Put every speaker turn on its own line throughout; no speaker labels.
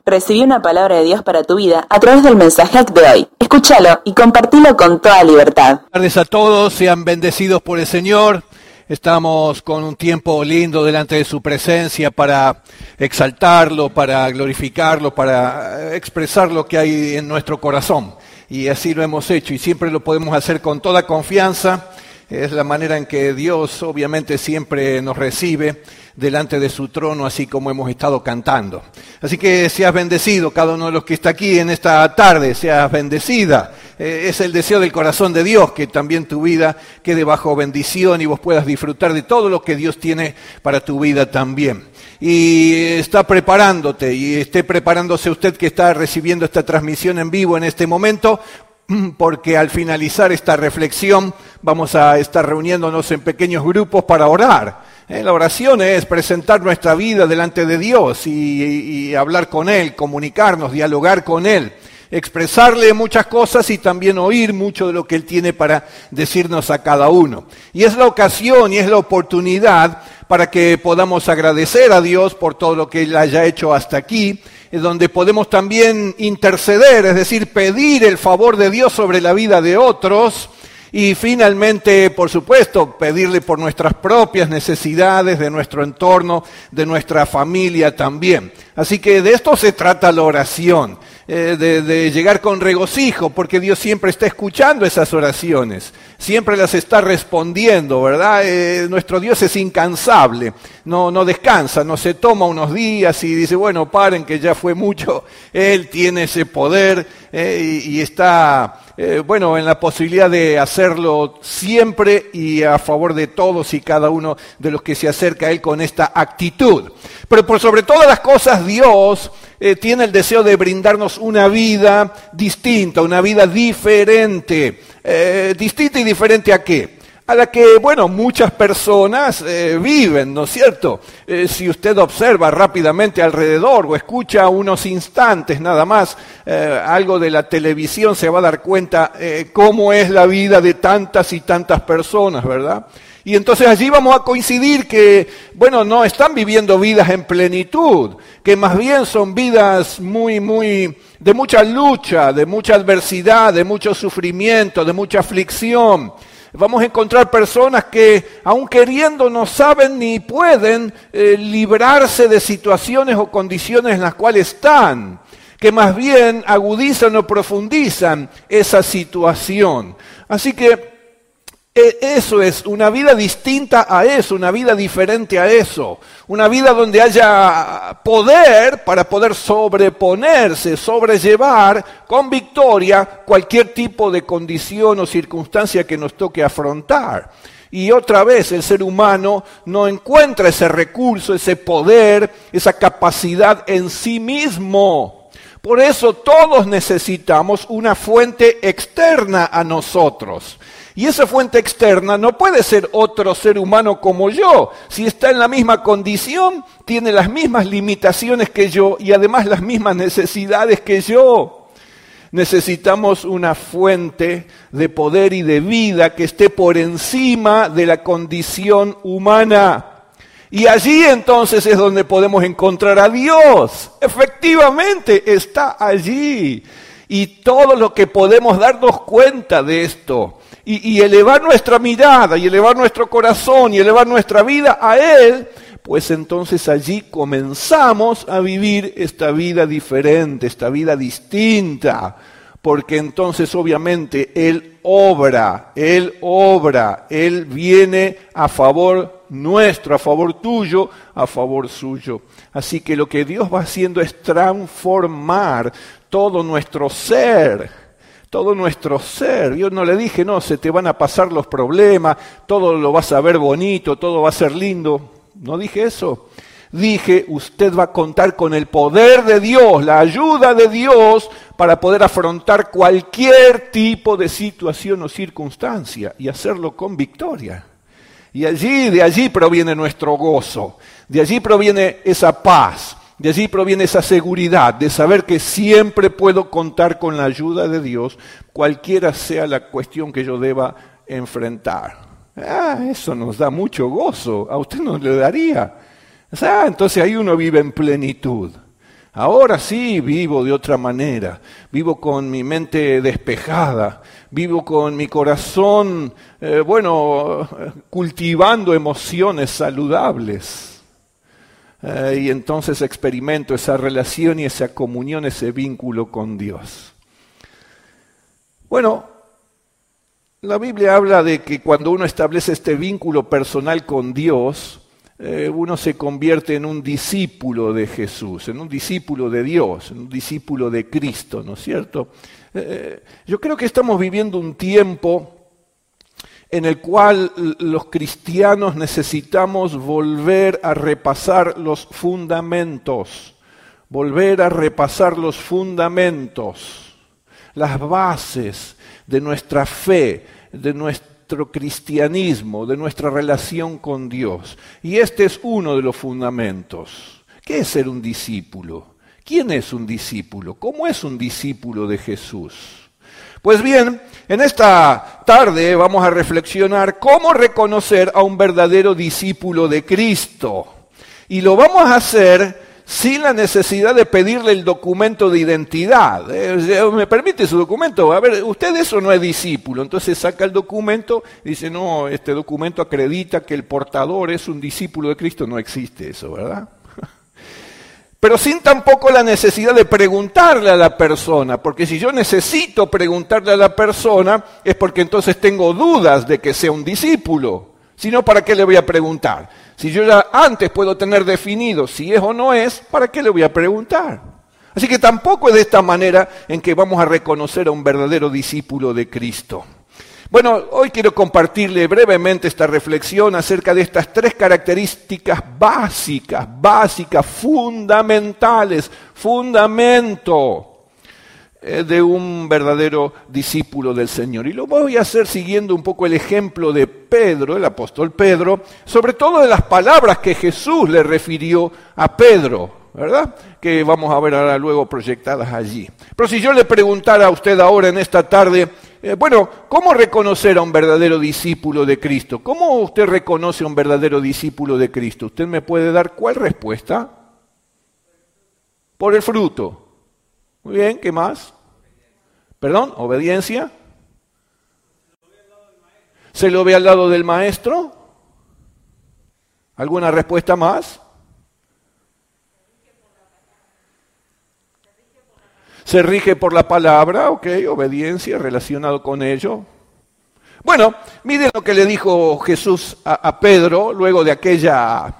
Recibí una palabra de Dios para tu vida a través del mensaje de hoy. Escúchalo y compartilo con toda libertad.
Buenas tardes a todos, sean bendecidos por el Señor. Estamos con un tiempo lindo delante de su presencia para exaltarlo, para glorificarlo, para expresar lo que hay en nuestro corazón. Y así lo hemos hecho y siempre lo podemos hacer con toda confianza. Es la manera en que Dios obviamente siempre nos recibe delante de su trono, así como hemos estado cantando. Así que seas bendecido, cada uno de los que está aquí en esta tarde, seas bendecida. Es el deseo del corazón de Dios, que también tu vida quede bajo bendición y vos puedas disfrutar de todo lo que Dios tiene para tu vida también. Y está preparándote, y esté preparándose usted que está recibiendo esta transmisión en vivo en este momento, porque al finalizar esta reflexión vamos a estar reuniéndonos en pequeños grupos para orar. La oración es presentar nuestra vida delante de Dios y hablar con Él, comunicarnos, dialogar con Él, expresarle muchas cosas y también oír mucho de lo que Él tiene para decirnos a cada uno. Y es la ocasión y es la oportunidad para que podamos agradecer a Dios por todo lo que Él haya hecho hasta aquí, donde podemos también interceder, es decir, pedir el favor de Dios sobre la vida de otros. Y finalmente, por supuesto, pedirle por nuestras propias necesidades, de nuestro entorno, de nuestra familia también. Así que de esto se trata la oración, de llegar con regocijo, porque Dios siempre está escuchando esas oraciones, siempre las está respondiendo, ¿verdad? Nuestro Dios es incansable, no descansa, no se toma unos días y dice, bueno, paren que ya fue mucho. Él tiene ese poder y está... en la posibilidad de hacerlo siempre y a favor de todos y cada uno de los que se acerca a Él con esta actitud. Pero por sobre todas las cosas, Dios tiene el deseo de brindarnos una vida distinta, una vida diferente. ¿Distinta y diferente a qué? A la que, muchas personas viven, ¿no es cierto? Si usted observa rápidamente alrededor o escucha unos instantes nada más algo de la televisión, se va a dar cuenta cómo es la vida de tantas y tantas personas, ¿verdad? Y entonces allí vamos a coincidir que, no están viviendo vidas en plenitud, que más bien son vidas de mucha lucha, de mucha adversidad, de mucho sufrimiento, de mucha aflicción. Vamos a encontrar personas que, aun queriendo, no saben ni pueden librarse de situaciones o condiciones en las cuales están, que más bien agudizan o profundizan esa situación. Así que eso es una vida distinta a eso, una vida diferente a eso, una vida donde haya poder para poder sobreponerse, sobrellevar con victoria cualquier tipo de condición o circunstancia que nos toque afrontar. Y otra vez el ser humano no encuentra ese recurso, ese poder, esa capacidad en sí mismo. Por eso todos necesitamos una fuente externa a nosotros. Y esa fuente externa no puede ser otro ser humano como yo. Si está en la misma condición, tiene las mismas limitaciones que yo y además las mismas necesidades que yo. Necesitamos una fuente de poder y de vida que esté por encima de la condición humana. Y allí entonces es donde podemos encontrar a Dios. Efectivamente, está allí. Y todo lo que podemos darnos cuenta de esto y elevar nuestra mirada y elevar nuestro corazón y elevar nuestra vida a Él, pues entonces allí comenzamos a vivir esta vida diferente, esta vida distinta. Porque entonces obviamente Él obra, Él viene a favor nuestro, a favor tuyo, a favor suyo. Así que lo que Dios va haciendo es transformar todo nuestro ser. Yo no le dije, no, se te van a pasar los problemas, todo lo vas a ver bonito, todo va a ser lindo. No dije eso. Dije, usted va a contar con el poder de Dios, la ayuda de Dios para poder afrontar cualquier tipo de situación o circunstancia y hacerlo con victoria. Y de allí proviene nuestro gozo, de allí proviene esa paz, de allí proviene esa seguridad de saber que siempre puedo contar con la ayuda de Dios, cualquiera sea la cuestión que yo deba enfrentar. Eso nos da mucho gozo, a usted no le daría. Entonces ahí uno vive en plenitud. Ahora sí vivo de otra manera, vivo con mi mente despejada, vivo con mi corazón, cultivando emociones saludables. Y entonces experimento esa relación y esa comunión, ese vínculo con Dios. Bueno, la Biblia habla de que cuando uno establece este vínculo personal con Dios, uno se convierte en un discípulo de Jesús, en un discípulo de Dios, en un discípulo de Cristo, ¿no es cierto? Yo creo que estamos viviendo un tiempo en el cual los cristianos necesitamos volver a repasar los fundamentos, las bases de nuestra fe, de nuestro cristianismo, de nuestra relación con Dios. Y este es uno de los fundamentos. ¿Qué es ser un discípulo? ¿Quién es un discípulo? ¿Cómo es un discípulo de Jesús? Pues bien, en esta tarde vamos a reflexionar cómo reconocer a un verdadero discípulo de Cristo. Y lo vamos a hacer sin la necesidad de pedirle el documento de identidad. ¿Me permite su documento? A ver, usted eso no es discípulo. Entonces saca el documento y dice, no, este documento acredita que el portador es un discípulo de Cristo. No existe eso, ¿verdad? Pero sin tampoco la necesidad de preguntarle a la persona, porque si yo necesito preguntarle a la persona es porque entonces tengo dudas de que sea un discípulo. Si no, ¿para qué le voy a preguntar? Si yo ya antes puedo tener definido si es o no es, ¿para qué le voy a preguntar? Así que tampoco es de esta manera en que vamos a reconocer a un verdadero discípulo de Cristo. Bueno, hoy quiero compartirle brevemente esta reflexión acerca de estas tres características básicas, fundamentales, fundamento de un verdadero discípulo del Señor. Y lo voy a hacer siguiendo un poco el ejemplo de Pedro, el apóstol Pedro, sobre todo de las palabras que Jesús le refirió a Pedro, ¿verdad? Que vamos a ver ahora luego proyectadas allí. Pero si yo le preguntara a usted ahora en esta tarde, ¿cómo reconocer a un verdadero discípulo de Cristo? ¿Cómo usted reconoce a un verdadero discípulo de Cristo? ¿Usted me puede dar cuál respuesta? Por el fruto. Muy bien, ¿qué más? ¿Perdón? ¿Obediencia? ¿Se lo ve al lado del maestro? ¿Alguna respuesta más? Se rige por la palabra, ok, obediencia, relacionado con ello. Bueno, miren lo que le dijo Jesús a Pedro luego de aquella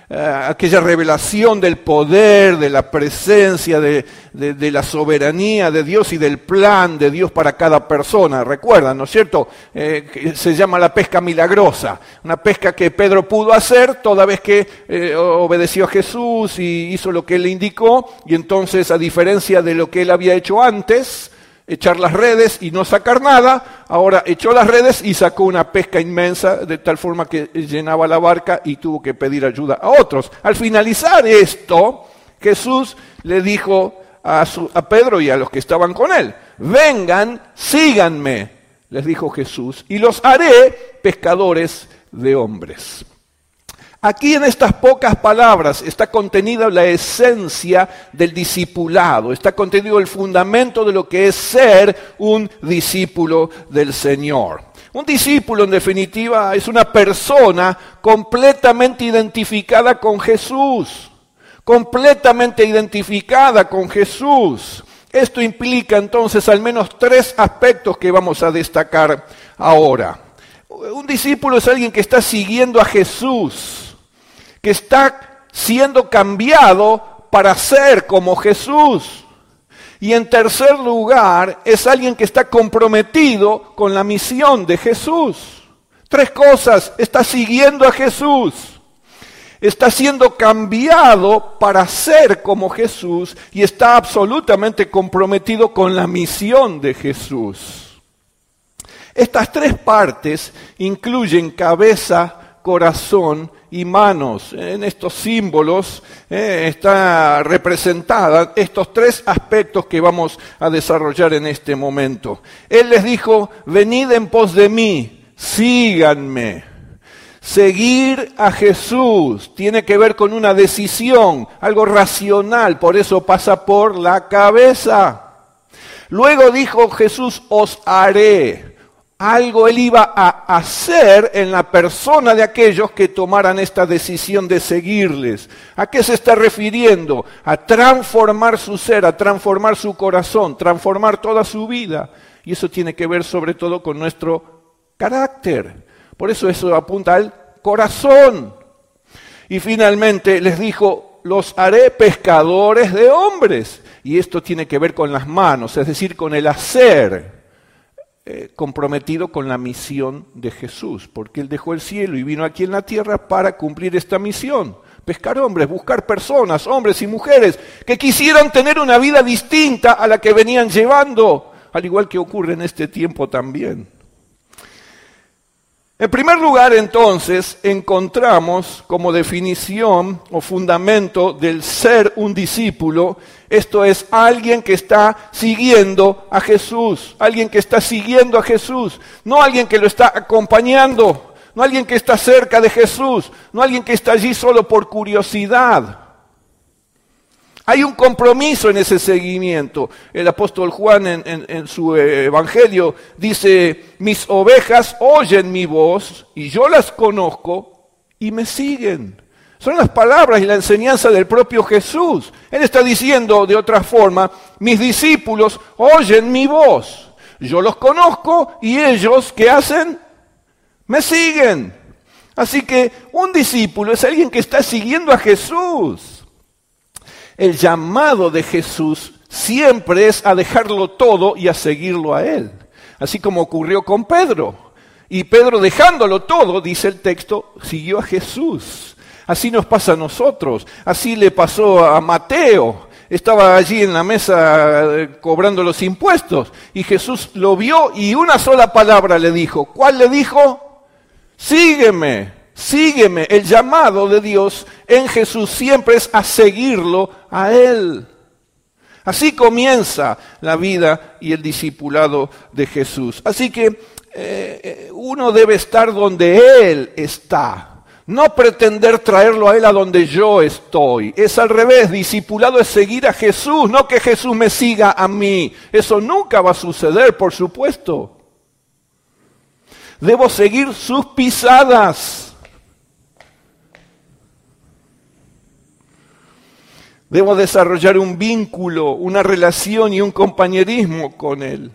revelación del poder, de la presencia, de la soberanía de Dios y del plan de Dios para cada persona. Recuerdan, ¿no es cierto? Que se llama la pesca milagrosa. Una pesca que Pedro pudo hacer toda vez que obedeció a Jesús y hizo lo que él le indicó. Y entonces, a diferencia de lo que él había hecho antes, echar las redes y no sacar nada, ahora echó las redes y sacó una pesca inmensa de tal forma que llenaba la barca y tuvo que pedir ayuda a otros. Al finalizar esto, Jesús le dijo a Pedro y a los que estaban con él, vengan, síganme, les dijo Jesús, y los haré pescadores de hombres. Aquí en estas pocas palabras está contenida la esencia del discipulado, está contenido el fundamento de lo que es ser un discípulo del Señor. Un discípulo, en definitiva, es una persona completamente identificada con Jesús, completamente identificada con Jesús. Esto implica entonces al menos tres aspectos que vamos a destacar ahora. Un discípulo es alguien que está siguiendo a Jesús, que está siendo cambiado para ser como Jesús. Y en tercer lugar, es alguien que está comprometido con la misión de Jesús. Tres cosas: está siguiendo a Jesús, está siendo cambiado para ser como Jesús y está absolutamente comprometido con la misión de Jesús. Estas tres partes incluyen cabeza, corazón y manos. En estos símbolos está representada estos tres aspectos que vamos a desarrollar en este momento. Él les dijo, venid en pos de mí, síganme. Seguir a Jesús tiene que ver con una decisión, algo racional, por eso pasa por la cabeza. Luego dijo Jesús, os haré. Algo él iba a hacer en la persona de aquellos que tomaran esta decisión de seguirles. ¿A qué se está refiriendo? A transformar su ser, a transformar su corazón, transformar toda su vida. Y eso tiene que ver sobre todo con nuestro carácter. Por eso apunta al corazón. Y finalmente les dijo, los haré pescadores de hombres. Y esto tiene que ver con las manos, es decir, con el hacer, comprometido con la misión de Jesús. Porque Él dejó el cielo y vino aquí en la tierra para cumplir esta misión. Pescar hombres, buscar personas, hombres y mujeres, que quisieran tener una vida distinta a la que venían llevando, al igual que ocurre en este tiempo también. En primer lugar, entonces, encontramos como definición o fundamento del ser un discípulo, esto es, alguien que está siguiendo a Jesús, alguien que está siguiendo a Jesús, no alguien que lo está acompañando, no alguien que está cerca de Jesús, no alguien que está allí solo por curiosidad. Hay un compromiso en ese seguimiento. El apóstol Juan en su evangelio dice, mis ovejas oyen mi voz y yo las conozco y me siguen. Son las palabras y la enseñanza del propio Jesús. Él está diciendo de otra forma, mis discípulos oyen mi voz. Yo los conozco y ellos, ¿qué hacen? Me siguen. Así que un discípulo es alguien que está siguiendo a Jesús. El llamado de Jesús siempre es a dejarlo todo y a seguirlo a Él. Así como ocurrió con Pedro. Y Pedro, dejándolo todo, dice el texto, siguió a Jesús. Así nos pasa a nosotros. Así le pasó a Mateo. Estaba allí en la mesa cobrando los impuestos. Y Jesús lo vio y una sola palabra le dijo. ¿Cuál le dijo? Sígueme. Sígueme. El llamado de Dios en Jesús siempre es a seguirlo a Él. Así comienza la vida y el discipulado de Jesús. Así que uno debe estar donde Él está. No pretender traerlo a Él a donde yo estoy. Es al revés, discipulado es seguir a Jesús, no que Jesús me siga a mí. Eso nunca va a suceder, por supuesto. Debo seguir sus pisadas. Debo desarrollar un vínculo, una relación y un compañerismo con Él.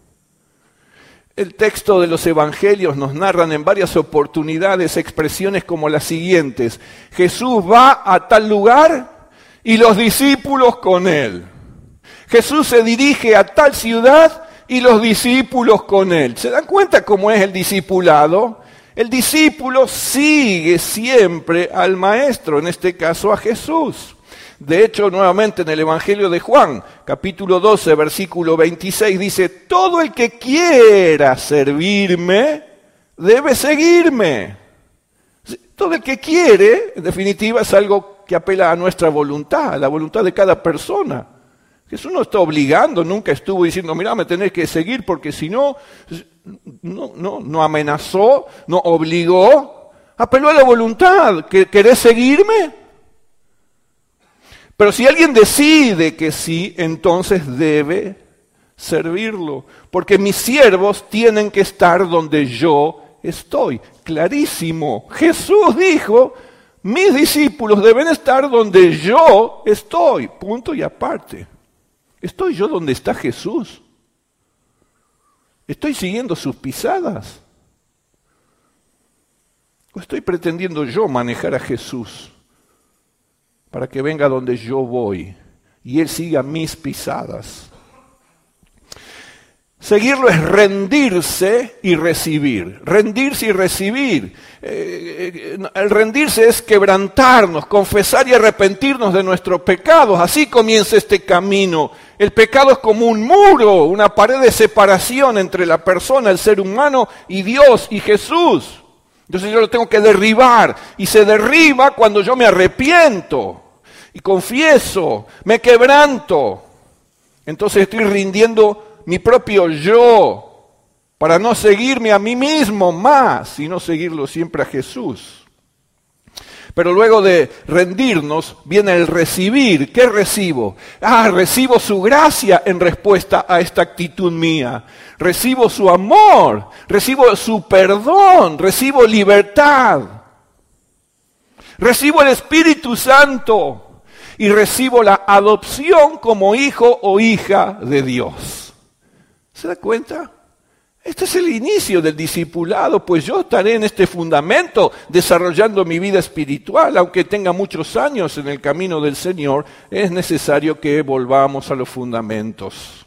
El texto de los evangelios nos narran en varias oportunidades expresiones como las siguientes. Jesús va a tal lugar y los discípulos con Él. Jesús se dirige a tal ciudad y los discípulos con Él. ¿Se dan cuenta cómo es el discipulado? El discípulo sigue siempre al Maestro, en este caso a Jesús. De hecho, nuevamente en el Evangelio de Juan, capítulo 12, versículo 26, dice, todo el que quiera servirme, debe seguirme. Todo el que quiere, en definitiva, es algo que apela a nuestra voluntad, a la voluntad de cada persona. Jesús no está obligando, nunca estuvo diciendo, mira, me tenés que seguir, porque si no, no amenazó, no obligó, apeló a la voluntad. ¿Querés seguirme? Pero si alguien decide que sí, entonces debe servirlo, porque mis siervos tienen que estar donde yo estoy. Clarísimo. Jesús dijo, mis discípulos deben estar donde yo estoy. Punto y aparte. ¿Estoy yo donde está Jesús? ¿Estoy siguiendo sus pisadas? ¿O estoy pretendiendo yo manejar a Jesús para que venga donde yo voy y Él siga mis pisadas? Seguirlo es rendirse y recibir. Rendirse y recibir. El rendirse es quebrantarnos, confesar y arrepentirnos de nuestros pecados. Así comienza este camino. El pecado es como un muro, una pared de separación entre la persona, el ser humano, y Dios y Jesús. Entonces yo lo tengo que derribar. Y se derriba cuando yo me arrepiento y confieso, me quebranto. Entonces estoy rindiendo mi propio yo para no seguirme a mí mismo más, sino seguirlo siempre a Jesús. Pero luego de rendirnos viene el recibir. ¿Qué recibo? Recibo su gracia en respuesta a esta actitud mía. Recibo su amor, recibo su perdón, recibo libertad. Recibo el Espíritu Santo y recibo la adopción como hijo o hija de Dios. ¿Se da cuenta? Este es el inicio del discipulado, pues yo estaré en este fundamento desarrollando mi vida espiritual. Aunque tenga muchos años en el camino del Señor, es necesario que volvamos a los fundamentos.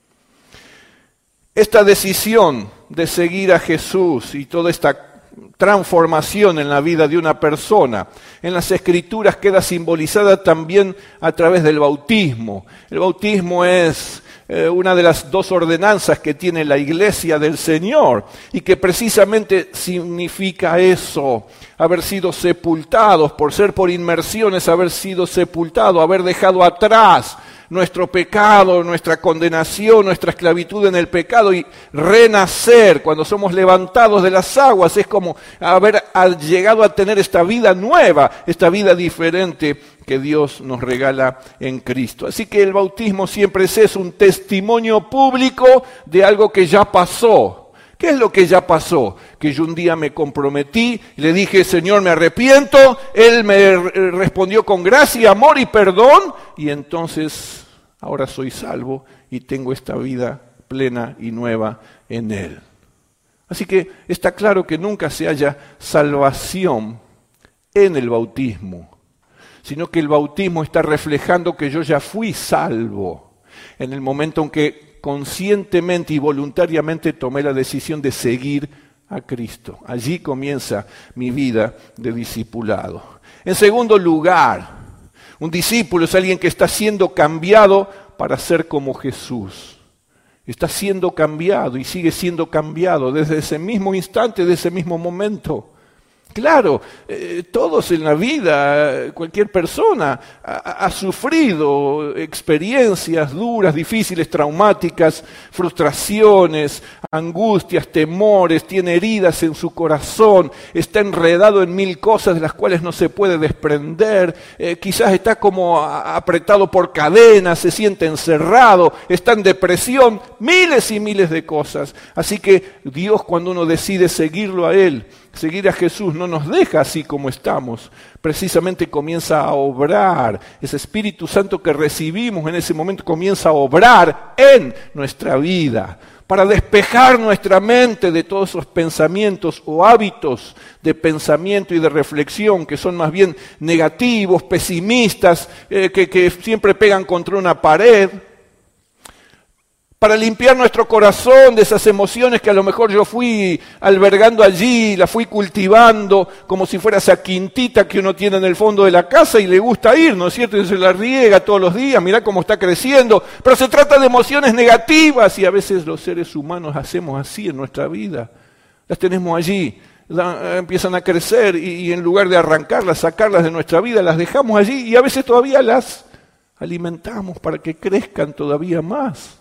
Esta decisión de seguir a Jesús y toda esta transformación en la vida de una persona, en las Escrituras queda simbolizada también a través del bautismo. El bautismo es una de las dos ordenanzas que tiene la Iglesia del Señor y que precisamente significa eso, haber sido sepultados, por inmersiones, haber sido sepultados, haber dejado atrás nuestro pecado, nuestra condenación, nuestra esclavitud en el pecado y renacer. Cuando somos levantados de las aguas es como haber llegado a tener esta vida nueva, esta vida diferente que Dios nos regala en Cristo. Así que el bautismo siempre es un testimonio público de algo que ya pasó. ¿Qué es lo que ya pasó? Que yo un día me comprometí, le dije, Señor, me arrepiento, Él me respondió con gracia, amor y perdón, y entonces ahora soy salvo y tengo esta vida plena y nueva en Él. Así que está claro que nunca se haya salvación en el bautismo, sino que el bautismo está reflejando que yo ya fui salvo en el momento en que conscientemente y voluntariamente tomé la decisión de seguir a Cristo. Allí comienza mi vida de discipulado. En segundo lugar, un discípulo es alguien que está siendo cambiado para ser como Jesús. Está siendo cambiado y sigue siendo cambiado desde ese mismo instante, desde ese mismo momento. Claro, todos en la vida, cualquier persona ha sufrido experiencias duras, difíciles, traumáticas, frustraciones, angustias, temores, tiene heridas en su corazón, está enredado en mil cosas de las cuales no se puede desprender, quizás está como apretado por cadenas, se siente encerrado, está en depresión, miles y miles de cosas. Así que Dios, cuando uno decide seguirlo a Él, seguir a Jesús, no nos deja así como estamos, precisamente comienza a obrar. Ese Espíritu Santo que recibimos en ese momento comienza a obrar en nuestra vida, para despejar nuestra mente de todos esos pensamientos o hábitos de pensamiento y de reflexión que son más bien negativos, pesimistas, que siempre pegan contra una pared. Para limpiar nuestro corazón de esas emociones que a lo mejor yo fui albergando allí, la fui cultivando como si fuera esa quintita que uno tiene en el fondo de la casa y le gusta ir, ¿no es cierto? Y se la riega todos los días, mirá cómo está creciendo. Pero se trata de emociones negativas y a veces los seres humanos hacemos así en nuestra vida. Las tenemos allí, empiezan a crecer y en lugar de arrancarlas, sacarlas de nuestra vida, las dejamos allí y a veces todavía las alimentamos para que crezcan todavía más.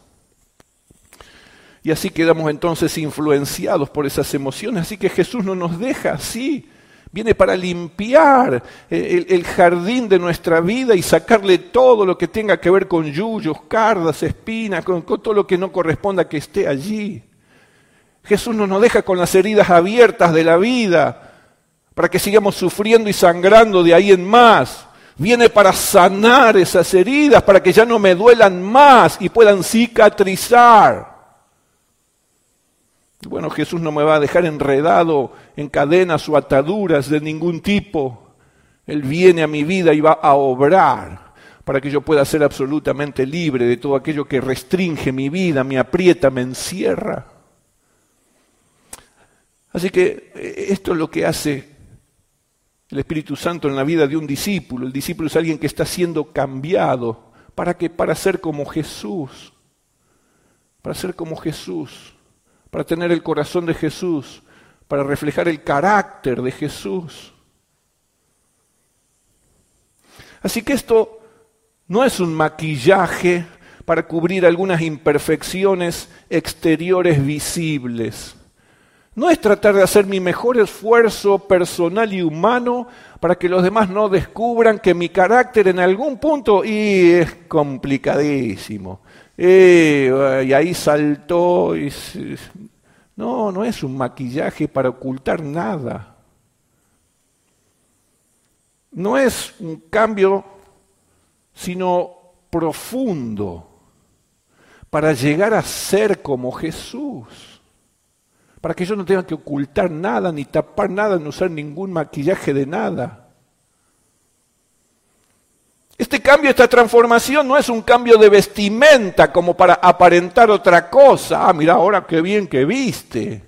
Y así quedamos entonces influenciados por esas emociones. Así que Jesús no nos deja así. Viene para limpiar el jardín de nuestra vida y sacarle todo lo que tenga que ver con yuyos, cardas, espinas, con todo lo que no corresponda que esté allí. Jesús no nos deja con las heridas abiertas de la vida para que sigamos sufriendo y sangrando de ahí en más. Viene para sanar esas heridas, para que ya no me duelan más y puedan cicatrizar. Bueno, Jesús no me va a dejar enredado en cadenas o ataduras de ningún tipo. Él viene a mi vida y va a obrar para que yo pueda ser absolutamente libre de todo aquello que restringe mi vida, me aprieta, me encierra. Así que esto es lo que hace el Espíritu Santo en la vida de un discípulo. El discípulo es alguien que está siendo cambiado. ¿Para qué? Para ser como Jesús. Para ser como Jesús. Para tener el corazón de Jesús, para reflejar el carácter de Jesús. Así que esto no es un maquillaje para cubrir algunas imperfecciones exteriores visibles. No es tratar de hacer mi mejor esfuerzo personal y humano para que los demás no descubran que mi carácter en algún punto es complicadísimo. Y ahí saltó. No es un maquillaje para ocultar nada. No es un cambio, sino profundo, para llegar a ser como Jesús. Para que yo no tenga que ocultar nada, ni tapar nada, ni usar ningún maquillaje de nada. Este cambio, esta transformación no es un cambio de vestimenta como para aparentar otra cosa. Mira ahora qué bien que viste.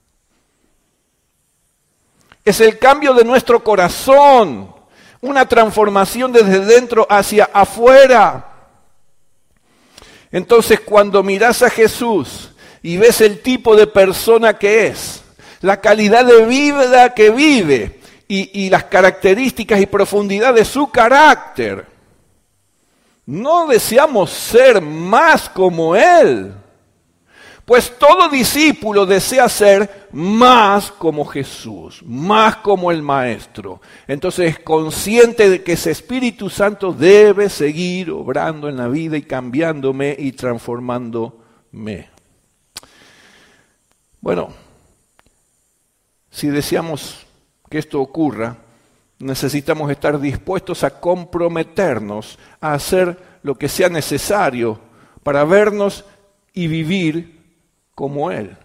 Es el cambio de nuestro corazón, una transformación desde dentro hacia afuera. Entonces, cuando miras a Jesús y ves el tipo de persona que es, la calidad de vida que vive y las características y profundidad de su carácter, no deseamos ser más como Él. Pues todo discípulo desea ser más como Jesús, más como el Maestro. Entonces es consciente de que ese Espíritu Santo debe seguir obrando en la vida y cambiándome y transformándome. Bueno, si deseamos que esto ocurra, necesitamos estar dispuestos a comprometernos a hacer lo que sea necesario para vernos y vivir como Él.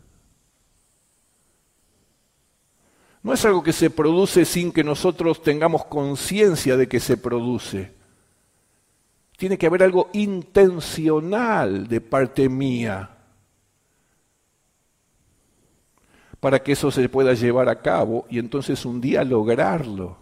No es algo que se produce sin que nosotros tengamos conciencia de que se produce. Tiene que haber algo intencional de parte mía para que eso se pueda llevar a cabo y entonces un día lograrlo.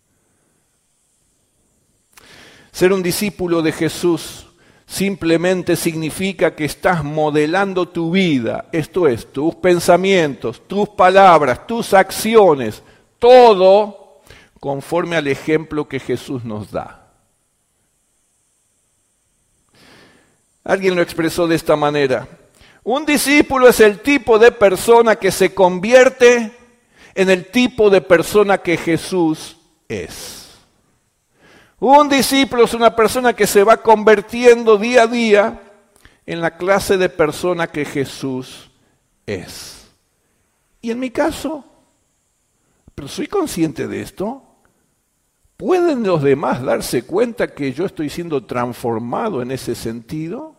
Ser un discípulo de Jesús simplemente significa que estás modelando tu vida, esto es, tus pensamientos, tus palabras, tus acciones, todo conforme al ejemplo que Jesús nos da. Alguien lo expresó de esta manera: un discípulo es el tipo de persona que se convierte en el tipo de persona que Jesús es. Un discípulo es una persona que se va convirtiendo día a día en la clase de persona que Jesús es. Y en mi caso, ¿pero soy consciente de esto? ¿Pueden los demás darse cuenta que yo estoy siendo transformado en ese sentido?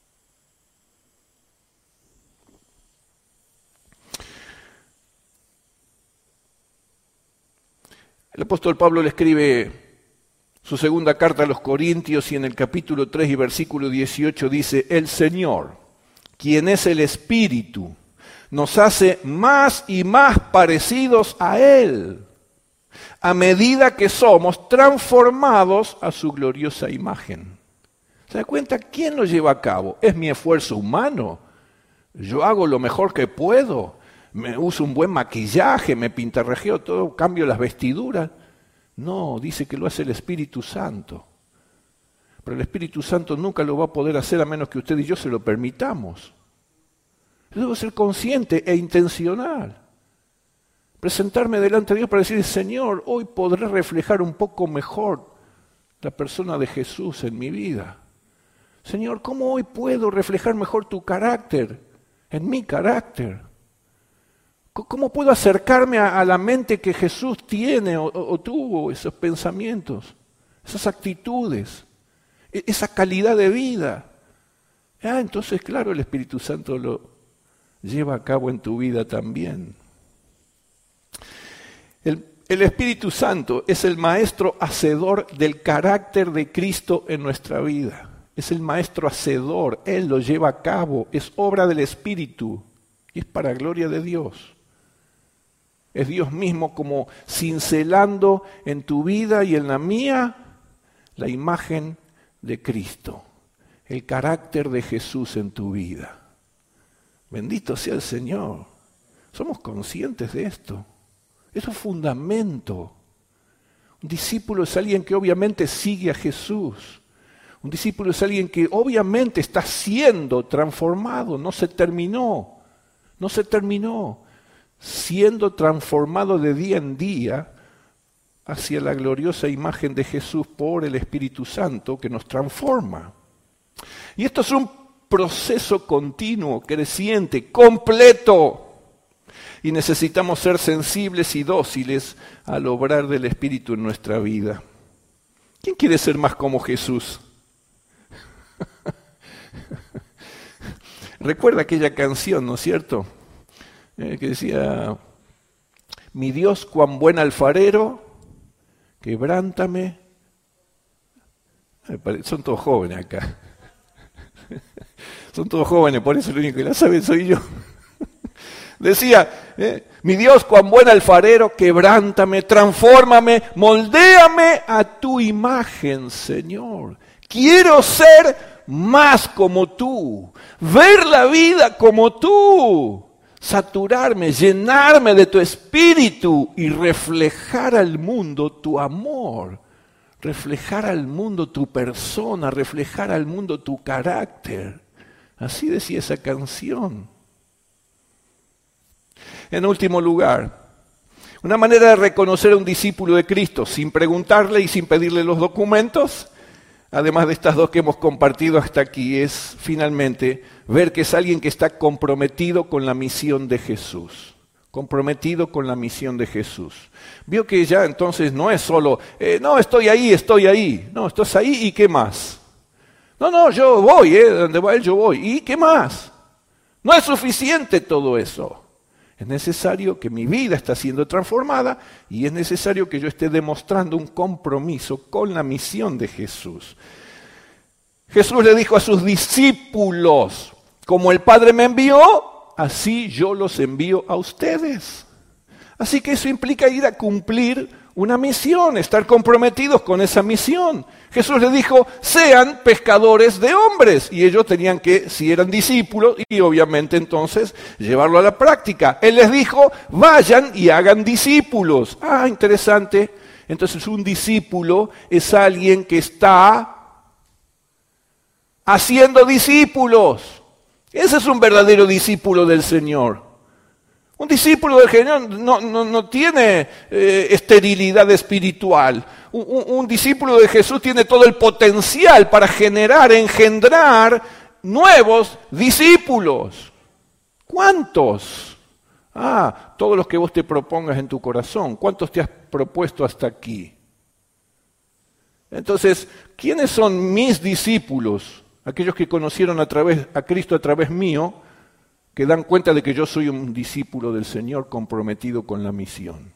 El apóstol Pablo le escribe su segunda carta a los Corintios y en el capítulo 3 y versículo 18 dice: el Señor, quien es el Espíritu, nos hace más y más parecidos a Él, a medida que somos transformados a su gloriosa imagen. ¿Se da cuenta? ¿Quién lo lleva a cabo? ¿Es mi esfuerzo humano? Yo hago lo mejor que puedo, me uso un buen maquillaje, me pintarrajeo todo, cambio las vestiduras. No, dice que lo hace el Espíritu Santo. Pero el Espíritu Santo nunca lo va a poder hacer a menos que usted y yo se lo permitamos. Yo debo ser consciente e intencional. Presentarme delante de Dios para decir: Señor, hoy podré reflejar un poco mejor la persona de Jesús en mi vida. Señor, ¿cómo hoy puedo reflejar mejor tu carácter en mi carácter? ¿Cómo puedo acercarme a la mente que Jesús tiene o tuvo, esos pensamientos, esas actitudes, esa calidad de vida? Entonces, claro, el Espíritu Santo lo lleva a cabo en tu vida también. El Espíritu Santo es el maestro hacedor del carácter de Cristo en nuestra vida. Es el maestro hacedor, Él lo lleva a cabo, es obra del Espíritu y es para gloria de Dios. Es Dios mismo como cincelando en tu vida y en la mía la imagen de Cristo, el carácter de Jesús en tu vida. Bendito sea el Señor. Somos conscientes de esto. Eso es fundamento. Un discípulo es alguien que obviamente sigue a Jesús. Un discípulo es alguien que obviamente está siendo transformado, no se terminó, siendo transformado de día en día hacia la gloriosa imagen de Jesús por el Espíritu Santo que nos transforma. Y esto es un proceso continuo, creciente, completo. Y necesitamos ser sensibles y dóciles al obrar del Espíritu en nuestra vida. ¿Quién quiere ser más como Jesús? Recuerda aquella canción, ¿no es cierto? Que decía, mi Dios, cuán buen alfarero, quebrántame. Son todos jóvenes acá. Son todos jóvenes, por eso el único que la sabe soy yo. Decía, mi Dios, cuán buen alfarero, quebrántame, transfórmame, moldéame a tu imagen, Señor. Quiero ser más como tú, ver la vida como tú, saturarme, llenarme de tu espíritu y reflejar al mundo tu amor, reflejar al mundo tu persona, reflejar al mundo tu carácter. Así decía esa canción. En último lugar, una manera de reconocer a un discípulo de Cristo sin preguntarle y sin pedirle los documentos, además de estas dos que hemos compartido hasta aquí, es finalmente ver que es alguien que está comprometido con la misión de Jesús. Comprometido con la misión de Jesús. Vio que ya entonces no es solo, no, estoy ahí. No, estás ahí y ¿qué más? No, yo voy, donde va él yo voy. ¿Y qué más? No es suficiente todo eso. Es necesario que mi vida está siendo transformada y es necesario que yo esté demostrando un compromiso con la misión de Jesús. Jesús le dijo a sus discípulos, como el Padre me envió, así yo los envío a ustedes. Así que eso implica ir a cumplir una misión, estar comprometidos con esa misión. Jesús les dijo, sean pescadores de hombres. Y ellos tenían que, si eran discípulos, y obviamente entonces llevarlo a la práctica. Él les dijo, vayan y hagan discípulos. Ah, interesante. Entonces un discípulo es alguien que está haciendo discípulos. Ese es un verdadero discípulo del Señor. Un discípulo del Señor no tiene esterilidad espiritual. Un discípulo de Jesús tiene todo el potencial para engendrar nuevos discípulos. ¿Cuántos? Todos los que vos te propongas en tu corazón. ¿Cuántos te has propuesto hasta aquí? Entonces, ¿quiénes son mis discípulos? Aquellos que conocieron a Cristo a través mío, que dan cuenta de que yo soy un discípulo del Señor comprometido con la misión.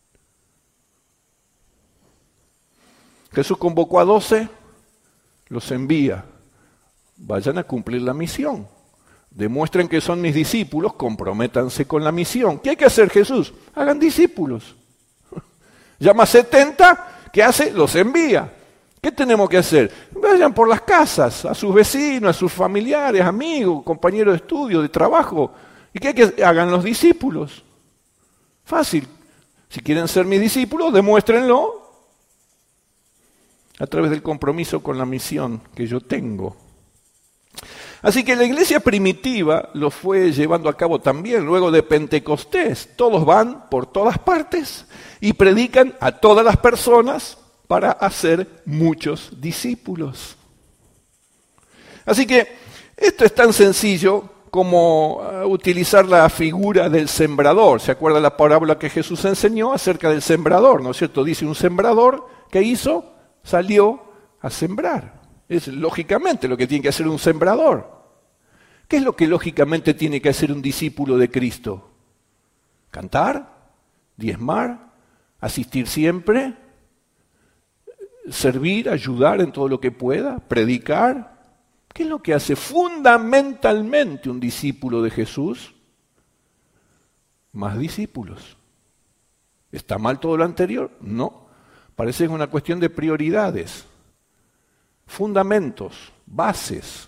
Jesús convocó a 12, los envía. Vayan a cumplir la misión. Demuestren que son mis discípulos, comprométanse con la misión. ¿Qué hay que hacer, Jesús? Hagan discípulos. Llama a 70, ¿qué hace? Los envía. ¿Qué tenemos que hacer? Vayan por las casas, a sus vecinos, a sus familiares, amigos, compañeros de estudio, de trabajo. ¿Y qué hay que hagan los discípulos? Fácil. Si quieren ser mis discípulos, demuéstrenlo a través del compromiso con la misión que yo tengo. Así que la iglesia primitiva lo fue llevando a cabo también luego de Pentecostés. Todos van por todas partes y predican a todas las personas para hacer muchos discípulos. Así que esto es tan sencillo como utilizar la figura del sembrador. ¿Se acuerda la parábola que Jesús enseñó acerca del sembrador? ¿No es cierto? Dice un sembrador, ¿qué hizo? Salió a sembrar. Es lógicamente lo que tiene que hacer un sembrador. ¿Qué es lo que lógicamente tiene que hacer un discípulo de Cristo? ¿Cantar? ¿Diezmar? ¿Asistir siempre? ¿Servir? ¿Ayudar en todo lo que pueda? ¿Predicar? ¿Qué es lo que hace fundamentalmente un discípulo de Jesús? Más discípulos. ¿Está mal todo lo anterior? No. Parece que es una cuestión de prioridades, fundamentos, bases.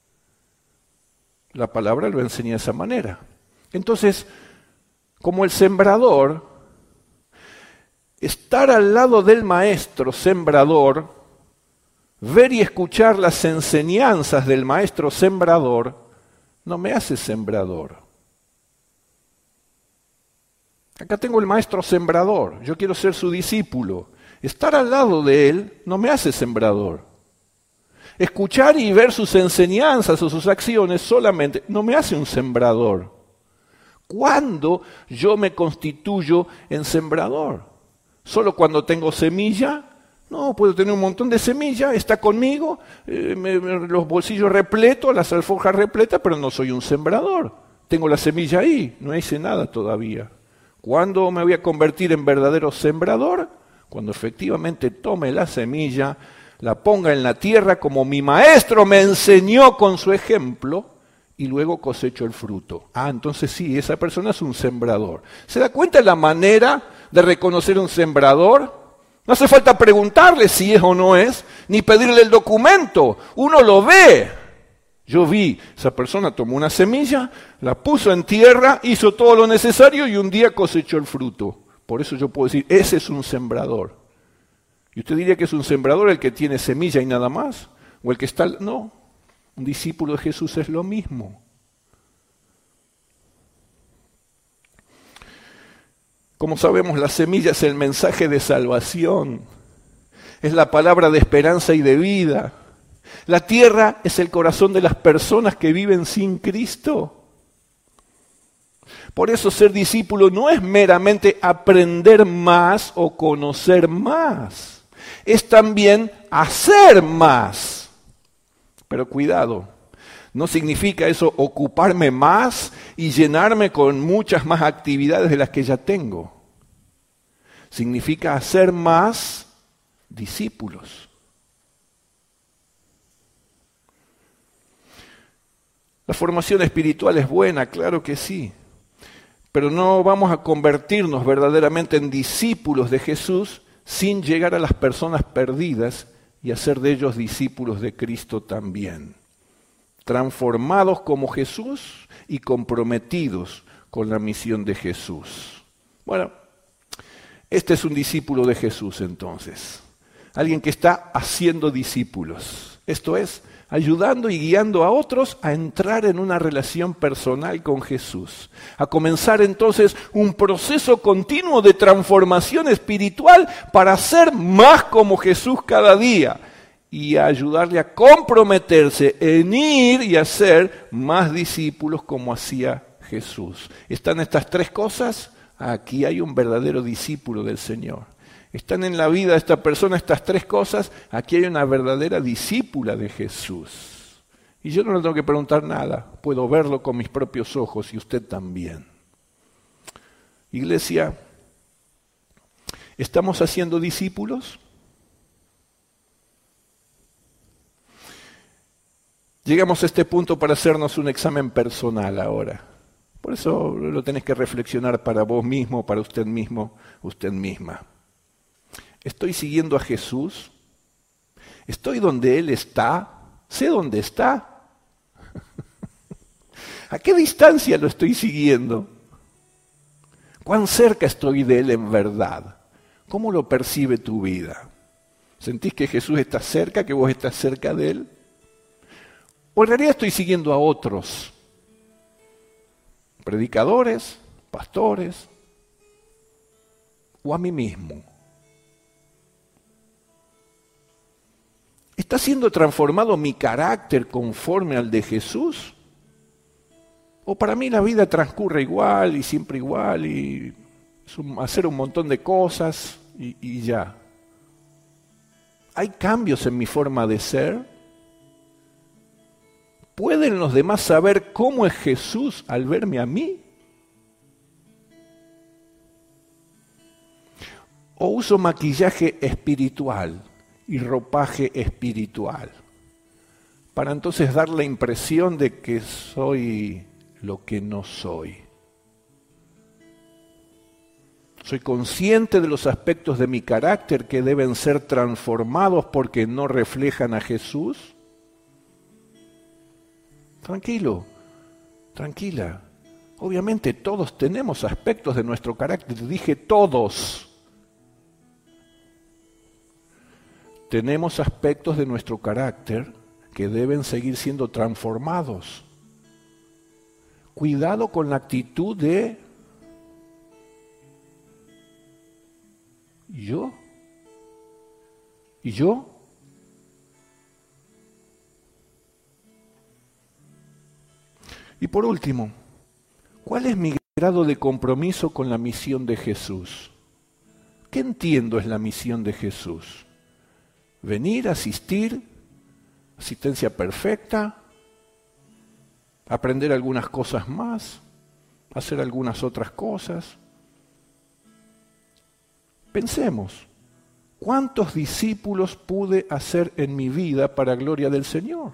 La palabra lo enseña de esa manera. Entonces, como el sembrador, estar al lado del maestro sembrador ver y escuchar las enseñanzas del maestro sembrador no me hace sembrador. Acá tengo el maestro sembrador, yo quiero ser su discípulo. Estar al lado de él no me hace sembrador. Escuchar y ver sus enseñanzas o sus acciones solamente no me hace un sembrador. ¿Cuándo yo me constituyo en sembrador? ¿Solo cuando tengo semilla? No, puedo tener un montón de semilla, está conmigo, los bolsillos repletos, las alforjas repletas, pero no soy un sembrador. Tengo la semilla ahí, no hice nada todavía. ¿Cuándo me voy a convertir en verdadero sembrador? Cuando efectivamente tome la semilla, la ponga en la tierra como mi maestro me enseñó con su ejemplo y luego cosecho el fruto. Entonces sí, esa persona es un sembrador. ¿Se da cuenta la manera de reconocer un sembrador? No hace falta preguntarle si es o no es, ni pedirle el documento. Uno lo ve. Yo vi, esa persona tomó una semilla, la puso en tierra, hizo todo lo necesario y un día cosechó el fruto. Por eso yo puedo decir, ese es un sembrador. ¿Y usted diría que es un sembrador el que tiene semilla y nada más? ¿O el que está...? No, un discípulo de Jesús es lo mismo. Como sabemos, la semilla es el mensaje de salvación, es la palabra de esperanza y de vida. La tierra es el corazón de las personas que viven sin Cristo. Por eso ser discípulo no es meramente aprender más o conocer más, es también hacer más. Pero cuidado, no significa eso ocuparme más y llenarme con muchas más actividades de las que ya tengo. Significa hacer más discípulos. La formación espiritual es buena, claro que sí, pero no vamos a convertirnos verdaderamente en discípulos de Jesús sin llegar a las personas perdidas y hacer de ellos discípulos de Cristo también, transformados como Jesús y comprometidos con la misión de Jesús. Bueno, este es un discípulo de Jesús entonces, alguien que está haciendo discípulos, esto es, ayudando y guiando a otros a entrar en una relación personal con Jesús, a comenzar entonces un proceso continuo de transformación espiritual para ser más como Jesús cada día y a ayudarle a comprometerse en ir y hacer más discípulos como hacía Jesús. ¿Están estas tres cosas? Aquí hay un verdadero discípulo del Señor. Están en la vida de esta persona estas tres cosas, aquí hay una verdadera discípula de Jesús. Y yo no le tengo que preguntar nada, puedo verlo con mis propios ojos y usted también. Iglesia, ¿estamos haciendo discípulos? Llegamos a este punto para hacernos un examen personal ahora. Por eso lo tenés que reflexionar para vos mismo, para usted mismo, usted misma. ¿Estoy siguiendo a Jesús? ¿Estoy donde Él está? ¿Sé dónde está? ¿A qué distancia lo estoy siguiendo? ¿Cuán cerca estoy de Él en verdad? ¿Cómo lo percibe tu vida? ¿Sentís que Jesús está cerca, que vos estás cerca de Él? ¿O en realidad estoy siguiendo a otros? ¿Predicadores? ¿Pastores? ¿O a mí mismo? ¿Está siendo transformado mi carácter conforme al de Jesús? ¿O para mí la vida transcurre igual y siempre igual y hacer un montón de cosas y ya? ¿Hay cambios en mi forma de ser? ¿Pueden los demás saber cómo es Jesús al verme a mí? ¿O uso maquillaje espiritual y ropaje espiritual para entonces dar la impresión de que soy lo que no soy? ¿Soy consciente de los aspectos de mi carácter que deben ser transformados porque no reflejan a Jesús? Tranquilo, tranquila. Obviamente todos tenemos aspectos de nuestro carácter, dije todos. tenemos aspectos de nuestro carácter que deben seguir siendo transformados. Cuidado con la actitud de ¿yo? ¿Y yo? Y por último, ¿cuál es mi grado de compromiso con la misión de Jesús? ¿Qué entiendo es la misión de Jesús? Venir, asistir, asistencia perfecta, aprender algunas cosas más, hacer algunas otras cosas. Pensemos, ¿cuántos discípulos pude hacer en mi vida para gloria del Señor?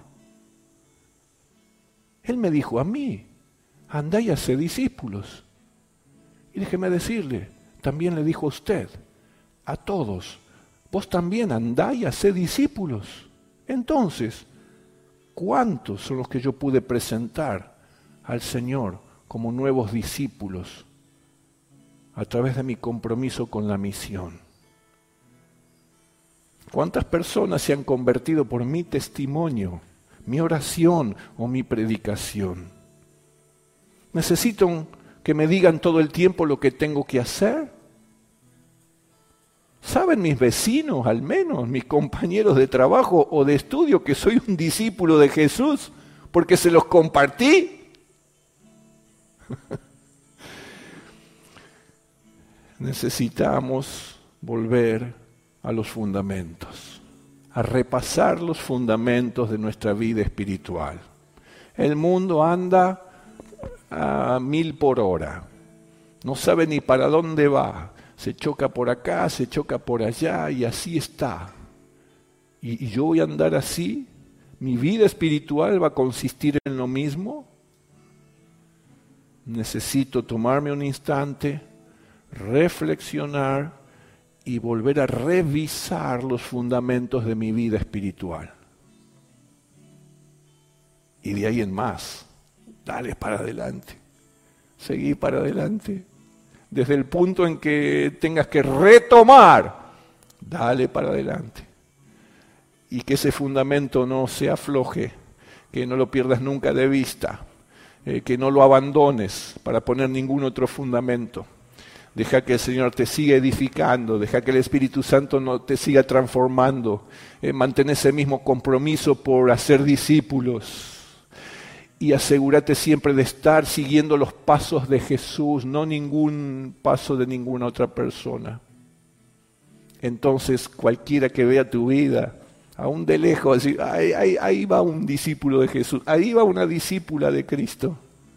Él me dijo a mí, andá y hacé discípulos. Y déjeme decirle, también le dijo a usted, a todos, vos también andá y hacé discípulos. Entonces, ¿cuántos son los que yo pude presentar al Señor como nuevos discípulos a través de mi compromiso con la misión? ¿Cuántas personas se han convertido por mi testimonio, mi oración o mi predicación? ¿Necesito que me digan todo el tiempo lo que tengo que hacer? ¿Saben mis vecinos, al menos, mis compañeros de trabajo o de estudio, que soy un discípulo de Jesús porque se los compartí? Necesitamos volver a los fundamentos, a repasar los fundamentos de nuestra vida espiritual. El mundo anda a 1000 por hora, no sabe ni para dónde va, se choca por acá, se choca por allá y así está. ¿Y yo voy a andar así? ¿Mi vida espiritual va a consistir en lo mismo? Necesito tomarme un instante, reflexionar y volver a revisar los fundamentos de mi vida espiritual. Y de ahí en más, dale para adelante, seguí para adelante. Desde el punto en que tengas que retomar, dale para adelante. Y que ese fundamento no se afloje, que no lo pierdas nunca de vista, que no lo abandones para poner ningún otro fundamento. Deja que el Señor te siga edificando, deja que el Espíritu Santo no te siga transformando, mantén ese mismo compromiso por hacer discípulos. Y asegúrate siempre de estar siguiendo los pasos de Jesús, no ningún paso de ninguna otra persona. Entonces cualquiera que vea tu vida, aún de lejos, decir, ahí va un discípulo de Jesús, ahí va una discípula de Cristo.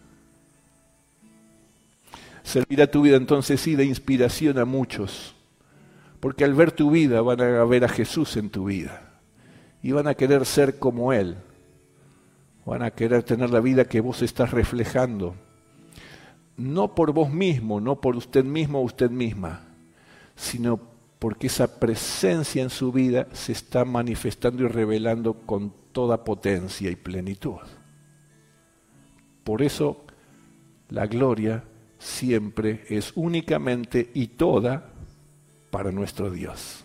Servirá tu vida entonces sí de inspiración a muchos, porque al ver tu vida van a ver a Jesús en tu vida y van a querer ser como Él. Van a querer tener la vida que vos estás reflejando. No por vos mismo, no por usted mismo o usted misma, sino porque esa presencia en su vida se está manifestando y revelando con toda potencia y plenitud. Por eso la gloria siempre es únicamente y toda para nuestro Dios.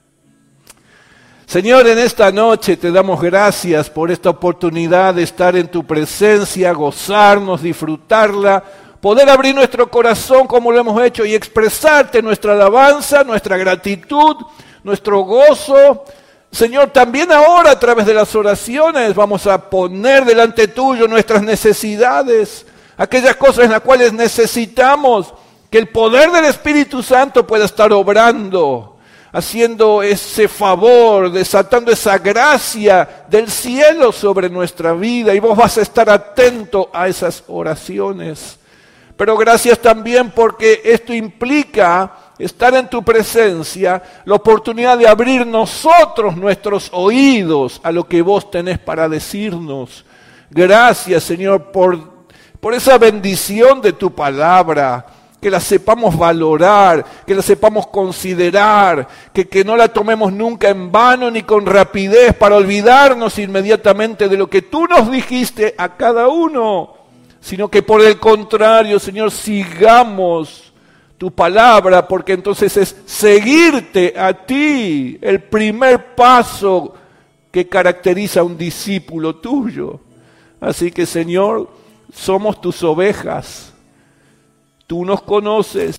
Señor, en esta noche te damos gracias por esta oportunidad de estar en tu presencia, gozarnos, disfrutarla, poder abrir nuestro corazón como lo hemos hecho y expresarte nuestra alabanza, nuestra gratitud, nuestro gozo. Señor, también ahora a través de las oraciones vamos a poner delante tuyo nuestras necesidades, aquellas cosas en las cuales necesitamos que el poder del Espíritu Santo pueda estar obrando, haciendo ese favor, desatando esa gracia del cielo sobre nuestra vida, y vos vas a estar atento a esas oraciones. Pero gracias también porque esto implica estar en tu presencia, la oportunidad de abrir nosotros nuestros oídos a lo que vos tenés para decirnos. Gracias, Señor, por esa bendición de tu palabra, que la sepamos valorar, que la sepamos considerar, que no la tomemos nunca en vano ni con rapidez para olvidarnos inmediatamente de lo que tú nos dijiste a cada uno, sino que por el contrario, Señor, sigamos tu palabra, porque entonces es seguirte a ti, el primer paso que caracteriza a un discípulo tuyo. Así que, Señor, somos tus ovejas, tú nos conoces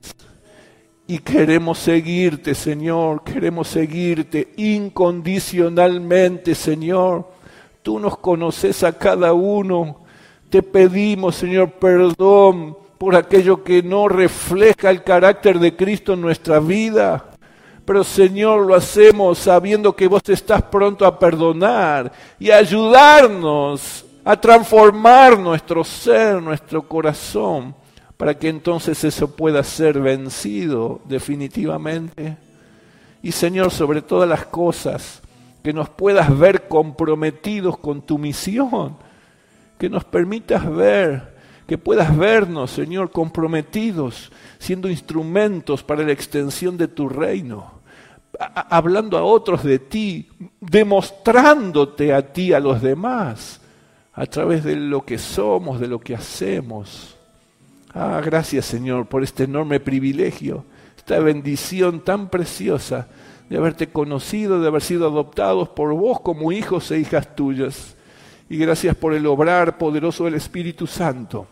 y queremos seguirte, Señor, queremos seguirte incondicionalmente, Señor. Tú nos conoces a cada uno. Te pedimos, Señor, perdón por aquello que no refleja el carácter de Cristo en nuestra vida. Pero, Señor, lo hacemos sabiendo que vos estás pronto a perdonar y a ayudarnos a transformar nuestro ser, nuestro corazón, para que entonces eso pueda ser vencido definitivamente. Y, Señor, sobre todas las cosas, que nos puedas ver comprometidos con tu misión, que nos permitas ver, que puedas vernos, Señor, comprometidos, siendo instrumentos para la extensión de tu reino, hablando a otros de ti, demostrándote a ti, a los demás, a través de lo que somos, de lo que hacemos. Gracias, Señor, por este enorme privilegio, esta bendición tan preciosa de haberte conocido, de haber sido adoptados por vos como hijos e hijas tuyas. Y gracias por el obrar poderoso del Espíritu Santo,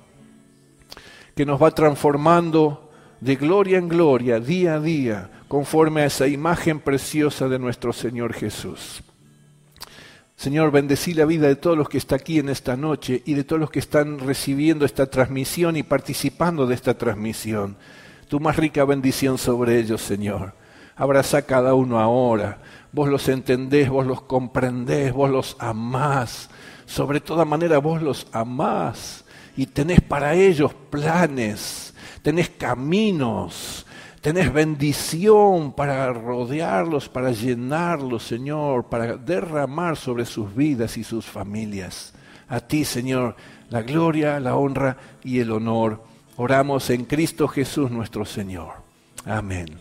que nos va transformando de gloria en gloria, día a día, conforme a esa imagen preciosa de nuestro Señor Jesús. Señor, bendecí la vida de todos los que están aquí en esta noche y de todos los que están recibiendo esta transmisión y participando de esta transmisión. Tu más rica bendición sobre ellos, Señor. Abraza a cada uno ahora. Vos los entendés, vos los comprendés, vos los amás. Sobre toda manera vos los amás y tenés para ellos planes, tenés caminos, tenés bendición para rodearlos, para llenarlos, Señor, para derramar sobre sus vidas y sus familias. A ti, Señor, la gloria, la honra y el honor. Oramos en Cristo Jesús nuestro Señor. Amén.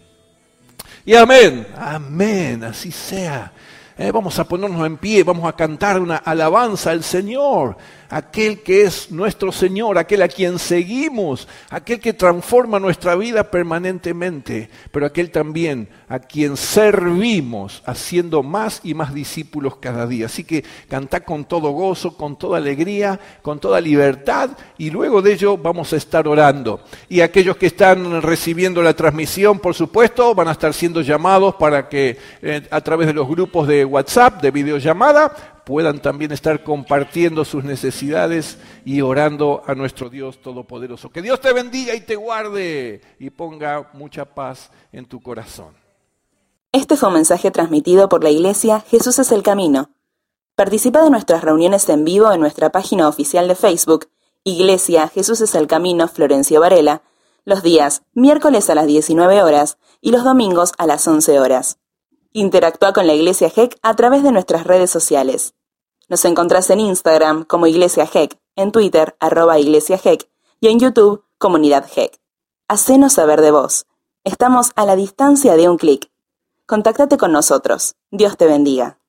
Y amén, amén, así sea. Vamos a ponernos en pie, vamos a cantar una alabanza al Señor, aquel que es nuestro Señor, aquel a quien seguimos, aquel que transforma nuestra vida permanentemente, pero aquel también a quien servimos, haciendo más y más discípulos cada día. Así que cantá con todo gozo, con toda alegría, con toda libertad, y luego de ello vamos a estar orando. Y aquellos que están recibiendo la transmisión, por supuesto, van a estar siendo llamados para que a través de los grupos de WhatsApp, de videollamada, puedan también estar compartiendo sus necesidades y orando a nuestro Dios Todopoderoso. Que Dios te bendiga y te guarde y ponga mucha paz en tu corazón.
Este fue un mensaje transmitido por la Iglesia Jesús es el Camino. Participa de nuestras reuniones en vivo en nuestra página oficial de Facebook, Iglesia Jesús es el Camino Florencio Varela, los días miércoles a las 19 horas y los domingos a las 11 horas. Interactúa con la Iglesia GEC a través de nuestras redes sociales. Nos encontrás en Instagram como Iglesia GEC, en Twitter @Iglesia GEC y en YouTube Comunidad GEC. Hacenos saber de vos. Estamos a la distancia de un clic. Contáctate con nosotros. Dios te bendiga.